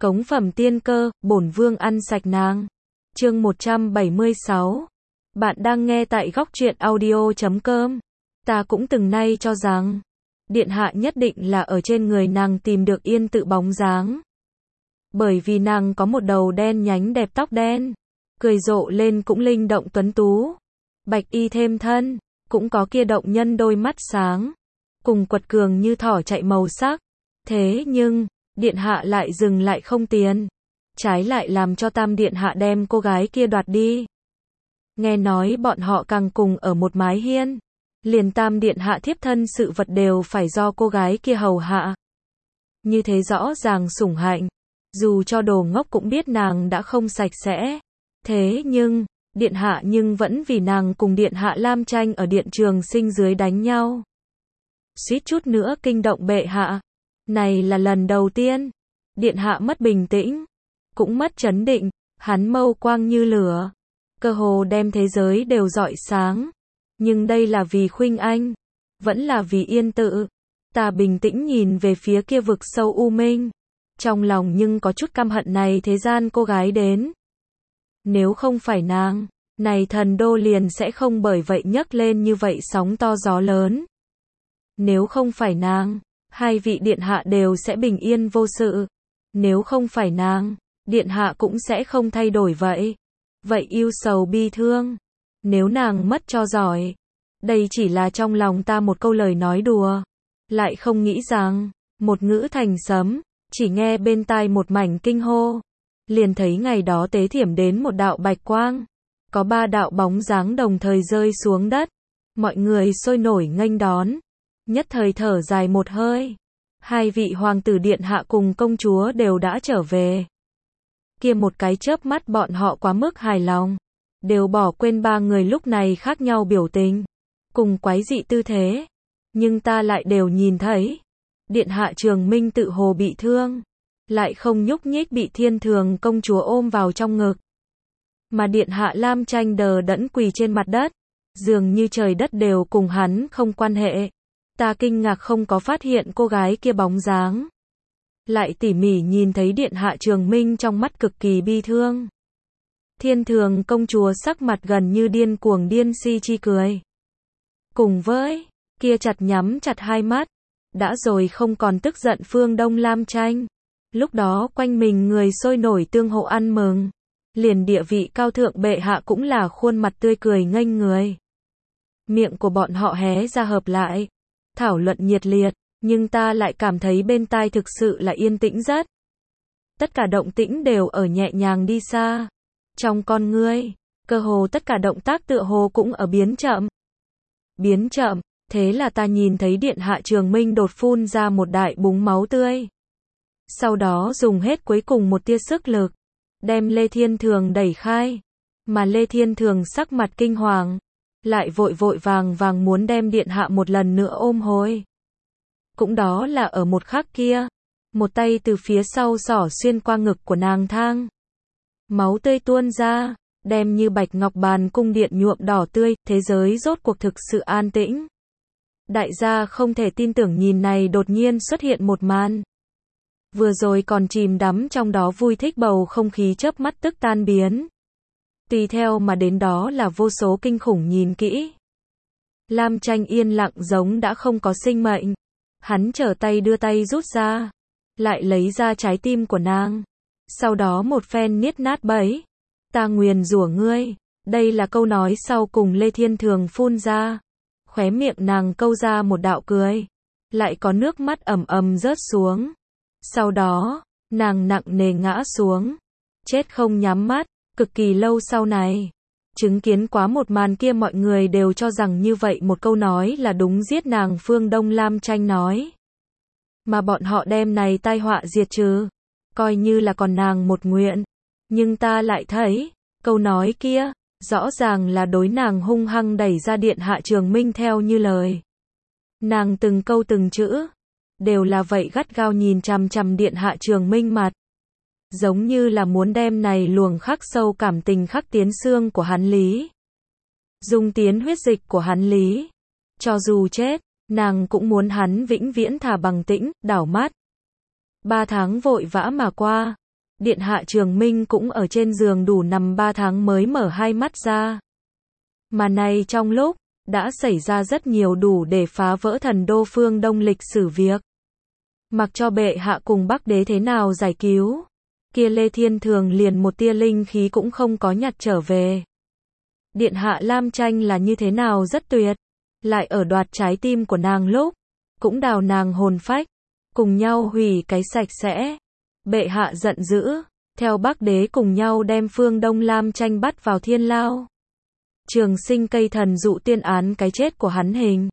Cống phẩm tiên cơ, bổn vương ăn sạch nàng. Chương 176. Bạn đang nghe tại góc truyện audio.com. Ta cũng từng nay cho rằng, điện hạ nhất định là ở trên người nàng tìm được yên tự bóng dáng. Bởi vì nàng có một đầu đen nhánh đẹp tóc đen, cười rộ lên cũng linh động tuấn tú. Bạch y thêm thân, cũng có kia động nhân đôi mắt sáng, cùng quật cường như thỏ chạy màu sắc. Thế nhưng, điện hạ lại dừng lại không tiến, trái lại làm cho Tam điện hạ đem cô gái kia đoạt đi. Nghe nói bọn họ càng cùng ở một mái hiên, liền Tam điện hạ thiếp thân sự vật đều phải do cô gái kia hầu hạ. Như thế rõ ràng sủng hạnh, dù cho đồ ngốc cũng biết nàng đã không sạch sẽ. Thế nhưng, điện hạ nhưng vẫn vì nàng cùng điện hạ Lam Tranh ở điện trường sinh dưới đánh nhau. Suýt chút nữa kinh động bệ hạ. Này là lần đầu tiên, điện hạ mất bình tĩnh, cũng mất chấn định, hắn mâu quang như lửa, cơ hồ đem thế giới đều rọi sáng. Nhưng đây là vì Khuynh Anh, vẫn là vì yên tự. Ta bình tĩnh nhìn về phía kia vực sâu u minh, trong lòng nhưng có chút căm hận này thế gian cô gái đến. Nếu không phải nàng, này thần đô liền sẽ không bởi vậy nhấc lên như vậy sóng to gió lớn. Nếu không phải nàng, hai vị điện hạ đều sẽ bình yên vô sự. Nếu không phải nàng, điện hạ cũng sẽ không thay đổi vậy. Vậy ưu sầu bi thương. Nếu nàng mất cho giỏi. Đây chỉ là trong lòng ta một câu lời nói đùa. Lại không nghĩ rằng, một ngữ thành sấm, chỉ nghe bên tai một mảnh kinh hô. Liền thấy ngày đó tế thiểm đến một đạo bạch quang. Có 3 đạo bóng dáng đồng thời rơi xuống đất. Mọi người sôi nổi nghênh đón. Nhất thời thở dài một hơi. Hai vị hoàng tử điện hạ cùng công chúa đều đã trở về. Kia một cái chớp mắt bọn họ quá mức hài lòng. Đều bỏ quên 3 người lúc này khác nhau biểu tình. Cùng quái dị tư thế. Nhưng ta lại đều nhìn thấy. Điện hạ Trường Minh tự hồ bị thương. Lại không nhúc nhích bị Thiên Thường công chúa ôm vào trong ngực. Mà điện hạ Lam Tranh đờ đẫn quỳ trên mặt đất. Dường như trời đất đều cùng hắn không quan hệ. Ta kinh ngạc không có phát hiện cô gái kia bóng dáng. Lại tỉ mỉ nhìn thấy điện hạ Trường Minh trong mắt cực kỳ bi thương. Thiên Thường công chúa sắc mặt gần như điên cuồng điên si chi cười. Cùng với, kia nhắm chặt hai mắt. Đã rồi không còn tức giận Phương Đông Lam Tranh. Lúc đó quanh mình người sôi nổi tương hộ ăn mừng. Liền địa vị cao thượng bệ hạ cũng là khuôn mặt tươi cười nghênh người. Miệng của bọn họ hé ra hợp lại. Thảo luận nhiệt liệt, nhưng ta lại cảm thấy bên tai thực sự là yên tĩnh rất. Tất cả động tĩnh đều ở nhẹ nhàng đi xa. Trong con ngươi, cơ hồ tất cả động tác tựa hồ cũng ở biến chậm. Biến chậm, thế là ta nhìn thấy điện hạ Trường Minh đột phun ra một đại búng máu tươi. Sau đó dùng hết cuối cùng một tia sức lực, đem Lê Thiên Thường đẩy khai. Mà Lê Thiên Thường sắc mặt kinh hoàng. Lại vội vội vàng vàng muốn đem điện hạ một lần nữa ôm hồi. Cũng đó là ở một khắc kia, một tay từ phía sau xỏ xuyên qua ngực của nàng thang. Máu tươi tuôn ra, đem như bạch ngọc bàn cung điện nhuộm đỏ tươi, thế giới rốt cuộc thực sự an tĩnh. Đại gia không thể tin tưởng nhìn này đột nhiên xuất hiện một màn. Vừa rồi còn chìm đắm trong đó vui thích bầu không khí chớp mắt tức tan biến. Tùy theo mà đến đó là vô số kinh khủng nhìn kỹ. Lam Tranh yên lặng giống đã không có sinh mệnh. Hắn trở tay đưa tay rút ra. Lại lấy ra trái tim của nàng. Sau đó một phen niết nát bấy. Ta nguyền rủa ngươi. Đây là câu nói sau cùng Lê Thiên Thường phun ra. Khóe miệng nàng câu ra một đạo cười. Lại có nước mắt ầm ầm rớt xuống. Sau đó, nàng nặng nề ngã xuống. Chết không nhắm mắt. Cực kỳ lâu sau này, chứng kiến quá một màn kia mọi người đều cho rằng như vậy một câu nói là đúng giết nàng Phương Đông Lam Tranh nói. Mà bọn họ đem này tai họa diệt trừ, coi như là còn nàng một nguyện. Nhưng ta lại thấy, câu nói kia, rõ ràng là đối nàng hung hăng đẩy ra điện hạ Trường Minh theo như lời. Nàng từng câu từng chữ, đều là vậy gắt gao nhìn chằm chằm điện hạ Trường Minh mặt. Giống như là muốn đem này luồng khắc sâu cảm tình khắc tiến xương của hắn lý. Dung tiến huyết dịch của hắn lý. Cho dù chết, nàng cũng muốn hắn vĩnh viễn thả bằng tĩnh, đảo mắt. 3 tháng vội vã mà qua, Điện hạ Trường Minh cũng ở trên giường đủ nằm 3 tháng mới mở hai mắt ra. Mà này trong lúc, đã xảy ra rất nhiều đủ để phá vỡ thần đô phương Đông lịch sử việc. Mặc cho bệ hạ cùng Bắc đế thế nào giải cứu, kia Lê Thiên Thường liền một tia linh khí cũng không có nhặt trở về. Điện hạ Lam Tranh là như thế nào rất tuyệt, lại ở đoạt trái tim của nàng lúc, cũng đào nàng hồn phách, cùng nhau hủy cái sạch sẽ. Bệ hạ giận dữ, theo Bắc đế cùng nhau đem phương Đông Lam Tranh bắt vào thiên lao. Trường sinh cây thần dụ tiên án cái chết của hắn hình.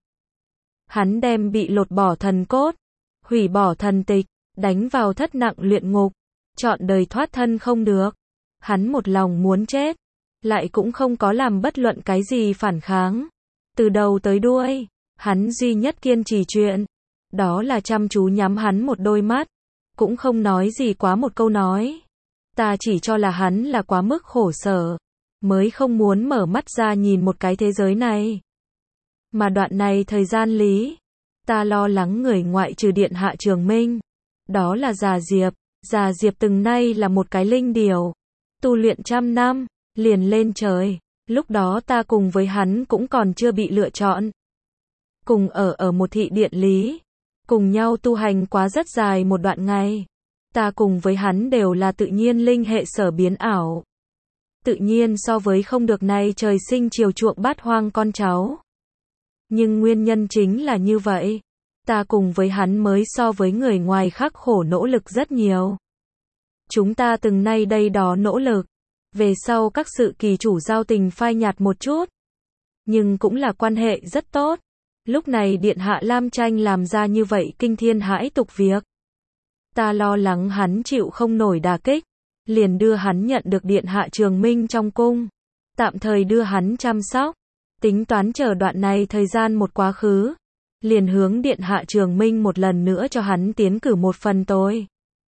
Hắn đem bị lột bỏ thần cốt, hủy bỏ thần tịch, đánh vào thất nặng luyện ngục, chọn đời thoát thân không được. Hắn một lòng muốn chết, lại cũng không có làm bất luận cái gì phản kháng. Từ đầu tới đuôi, hắn duy nhất kiên trì chuyện, đó là chăm chú nhắm hắn một đôi mắt, cũng không nói gì quá một câu nói. Ta chỉ cho là hắn là quá mức khổ sở, mới không muốn mở mắt ra nhìn một cái thế giới này. Mà đoạn này thời gian lý, ta lo lắng người ngoại trừ điện hạ Trường Minh, đó là Già Diệp. Già Diệp từng nay là một cái linh điểu, tu luyện 100 năm, liền lên trời. Lúc đó ta cùng với hắn cũng còn chưa bị lựa chọn. Cùng ở một thị điện lý, cùng nhau tu hành quá rất dài một đoạn ngày. Ta cùng với hắn đều là tự nhiên linh hệ sở biến ảo. Tự nhiên so với không được này trời sinh chiều chuộng bát hoang con cháu. Nhưng nguyên nhân chính là như vậy. Ta cùng với hắn mới so với người ngoài khắc khổ nỗ lực rất nhiều. Chúng ta từng nay đây đó nỗ lực. Về sau các sự kỳ chủ giao tình phai nhạt một chút. Nhưng cũng là quan hệ rất tốt. Lúc này điện hạ Lam Tranh làm ra như vậy kinh thiên hãi tục việc. Ta lo lắng hắn chịu không nổi đả kích. Liền đưa hắn nhận được điện hạ Trường Minh trong cung. Tạm thời đưa hắn chăm sóc. Tính toán chờ đoạn này thời gian một quá khứ. Liền hướng điện hạ Trường Minh một lần nữa cho hắn tiến cử một phần tôi.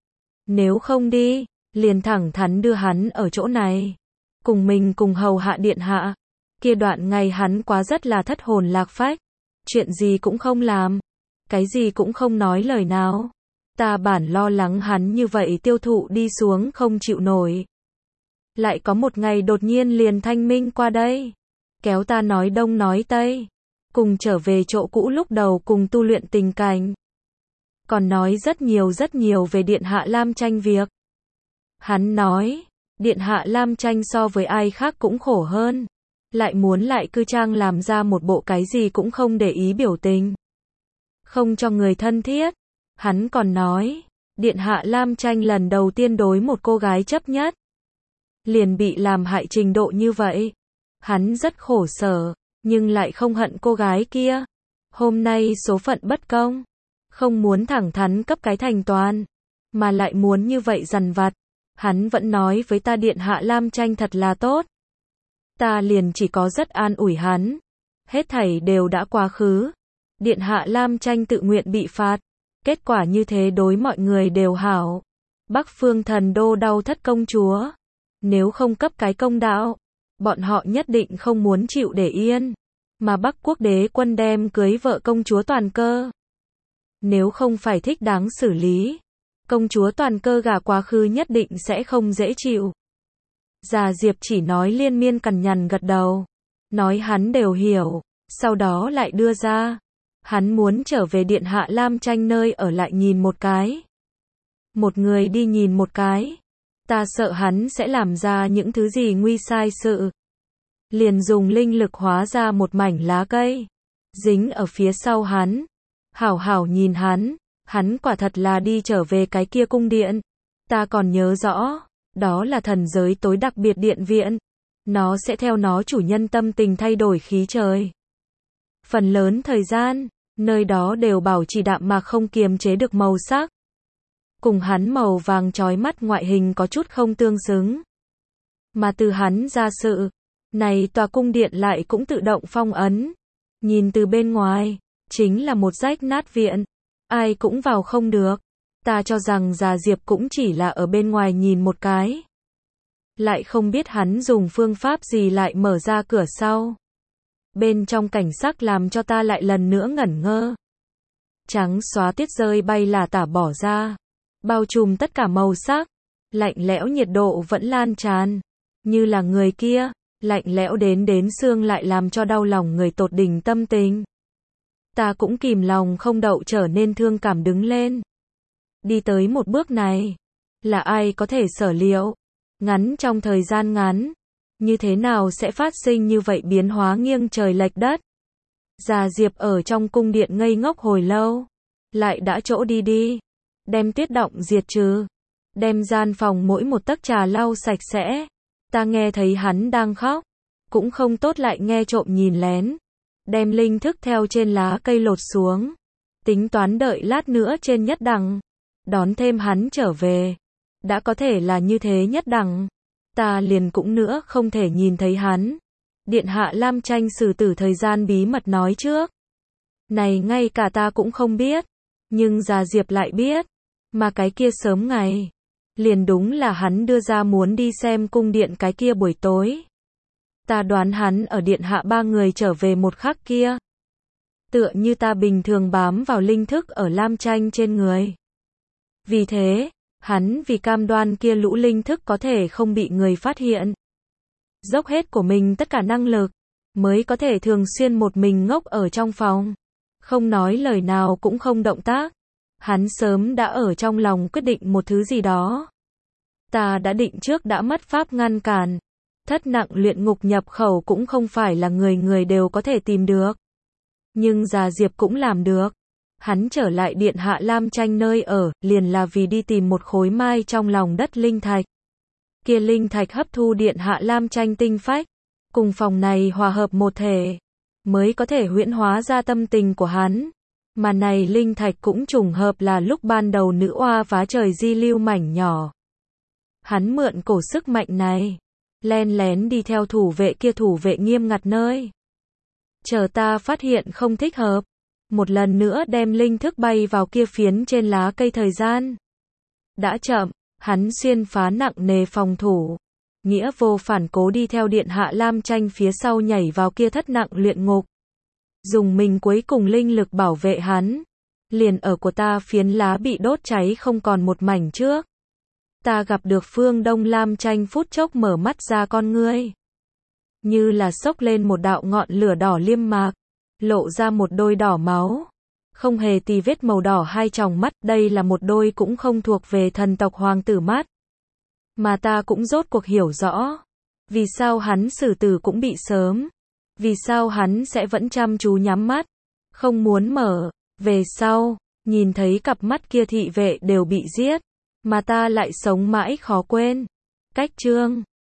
Nếu không đi, liền thẳng thắn đưa hắn ở chỗ này. Cùng mình cùng hầu hạ điện hạ. Kia đoạn ngày hắn quá rất là thất hồn lạc phách. Chuyện gì cũng không làm. Cái gì cũng không nói lời nào. Ta bản lo lắng hắn như vậy tiêu thụ đi xuống không chịu nổi. Lại có một ngày đột nhiên liền thanh minh qua đây. Kéo ta nói đông nói tây. Cùng trở về chỗ cũ lúc đầu cùng tu luyện tình cảnh. Còn nói rất nhiều về điện hạ Lam Tranh việc. Hắn nói, điện hạ Lam Tranh so với ai khác cũng khổ hơn. Lại muốn lại cư trang làm ra một bộ cái gì cũng không để ý biểu tình. Không cho người thân thiết. Hắn còn nói, điện hạ Lam Tranh lần đầu tiên đối một cô gái chấp nhất. Liền bị làm hại trình độ như vậy. Hắn rất khổ sở, nhưng lại không hận cô gái kia. Hôm nay số phận bất công. Không muốn thẳng thắn cấp cái thành toàn. Mà lại muốn như vậy dằn vặt. Hắn vẫn nói với ta điện hạ Lam Tranh thật là tốt. Ta liền chỉ có rất an ủi hắn. Hết thảy đều đã quá khứ. Điện hạ Lam Tranh tự nguyện bị phạt. Kết quả như thế đối mọi người đều hảo. Bắc phương thần đô đau thất công chúa. Nếu không cấp cái công đạo, bọn họ nhất định không muốn chịu để yên. Mà Bắc quốc đế quân đem cưới vợ công chúa Toàn Cơ. Nếu không phải thích đáng xử lý, công chúa Toàn Cơ gả quá khứ nhất định sẽ không dễ chịu. Già Diệp chỉ nói liên miên cằn nhằn gật đầu. Nói hắn đều hiểu, sau đó lại đưa ra. Hắn muốn trở về điện hạ Lam Tranh nơi ở lại nhìn một cái. Một người đi nhìn một cái. Ta sợ hắn sẽ làm ra những thứ gì nguy sai sự. Liền dùng linh lực hóa ra một mảnh lá cây. Dính ở phía sau hắn. Hảo hảo nhìn hắn. Hắn quả thật là đi trở về cái kia cung điện. Ta còn nhớ rõ. Đó là thần giới tối đặc biệt điện viện. Nó sẽ theo nó chủ nhân tâm tình thay đổi khí trời. Phần lớn thời gian, nơi đó đều bảo trì đạm mạc không kiềm chế được màu sắc. Cùng hắn màu vàng chói mắt ngoại hình có chút không tương xứng. Mà từ hắn ra sự, này tòa cung điện lại cũng tự động phong ấn. Nhìn từ bên ngoài, chính là một rách nát viện. Ai cũng vào không được. Ta cho rằng Già Diệp cũng chỉ là ở bên ngoài nhìn một cái. Lại không biết hắn dùng phương pháp gì lại mở ra cửa sau. Bên trong cảnh sắc làm cho ta lại lần nữa ngẩn ngơ. Trắng xóa tiết rơi bay là tả bỏ ra. Bao trùm tất cả màu sắc. lạnh lẽo nhiệt độ vẫn lan tràn, như là người kia, lạnh lẽo đến xương lại làm cho đau lòng người tột đỉnh tâm tình. Ta cũng kìm lòng không đậu trở nên thương cảm đứng lên. Đi tới một bước này, là ai có thể sở liệu, ngắn trong thời gian ngắn, như thế nào sẽ phát sinh như vậy biến hóa nghiêng trời lệch đất. Già Diệp ở trong cung điện ngây ngốc hồi lâu, lại đã chỗ đi, đem tuyết động diệt trừ, đem gian phòng mỗi một tấc trà lau sạch sẽ. Ta nghe thấy hắn đang khóc, cũng không tốt lại nghe trộm nhìn lén, đem linh thức theo trên lá cây lột xuống, tính toán đợi lát nữa trên nhất đẳng, đón thêm hắn trở về. Đã có thể là như thế nhất đẳng, ta liền cũng nữa không thể nhìn thấy hắn. Điện hạ Lam Tranh xử tử thời gian bí mật nói trước. Này ngay cả ta cũng không biết, nhưng Già Diệp lại biết, mà cái kia sớm ngày, liền đúng là hắn đưa ra muốn đi xem cung điện cái kia buổi tối. Ta đoán hắn ở điện hạ ba người trở về một khắc kia. Tựa như ta bình thường bám vào linh thức ở Lam Tranh trên người. Vì thế, hắn vì cam đoan kia lũ linh thức có thể không bị người phát hiện, dốc hết của mình tất cả năng lực, mới có thể thường xuyên một mình ngốc ở trong phòng, không nói lời nào cũng không động tác. Hắn sớm đã ở trong lòng quyết định một thứ gì đó. Ta đã định trước đã mất pháp ngăn cản. Thất nặng luyện ngục nhập khẩu cũng không phải là người người đều có thể tìm được. Nhưng Già Diệp cũng làm được. Hắn trở lại điện hạ Lam Tranh nơi ở, liền là vì đi tìm một khối mai trong lòng đất linh thạch. Kia linh thạch hấp thu điện hạ Lam Tranh tinh phách, cùng phòng này hòa hợp một thể, mới có thể huyễn hóa ra tâm tình của hắn. Mà này linh thạch cũng trùng hợp là lúc ban đầu nữ oa vá trời di lưu mảnh nhỏ. Hắn mượn cổ sức mạnh này, len lén đi theo thủ vệ kia thủ vệ nghiêm ngặt nơi. Chờ ta phát hiện không thích hợp, một lần nữa đem linh thức bay vào kia phiến trên lá cây thời gian. Đã chậm, hắn xuyên phá nặng nề phòng thủ. Nghĩa vô phản cố đi theo điện hạ Lam Tranh phía sau nhảy vào kia thất nặng luyện ngục. Dùng mình cuối cùng linh lực bảo vệ hắn. Liền ở của ta phiến lá bị đốt cháy không còn một mảnh trước. Ta gặp được Phương Đông Lam Tranh phút chốc mở mắt ra con ngươi. Như là xốc lên một đạo ngọn lửa đỏ liêm mạc. Lộ ra một đôi đỏ máu. Không hề tì vết màu đỏ hai tròng mắt. Đây là một đôi cũng không thuộc về thần tộc hoàng tử mắt. Mà ta cũng rốt cuộc hiểu rõ. Vì sao hắn xử tử cũng bị sớm. Vì sao hắn sẽ vẫn chăm chú nhắm mắt. Không muốn mở. Về sau, nhìn thấy cặp mắt kia thị vệ đều bị giết. Mà ta lại sống mãi khó quên. Cách chương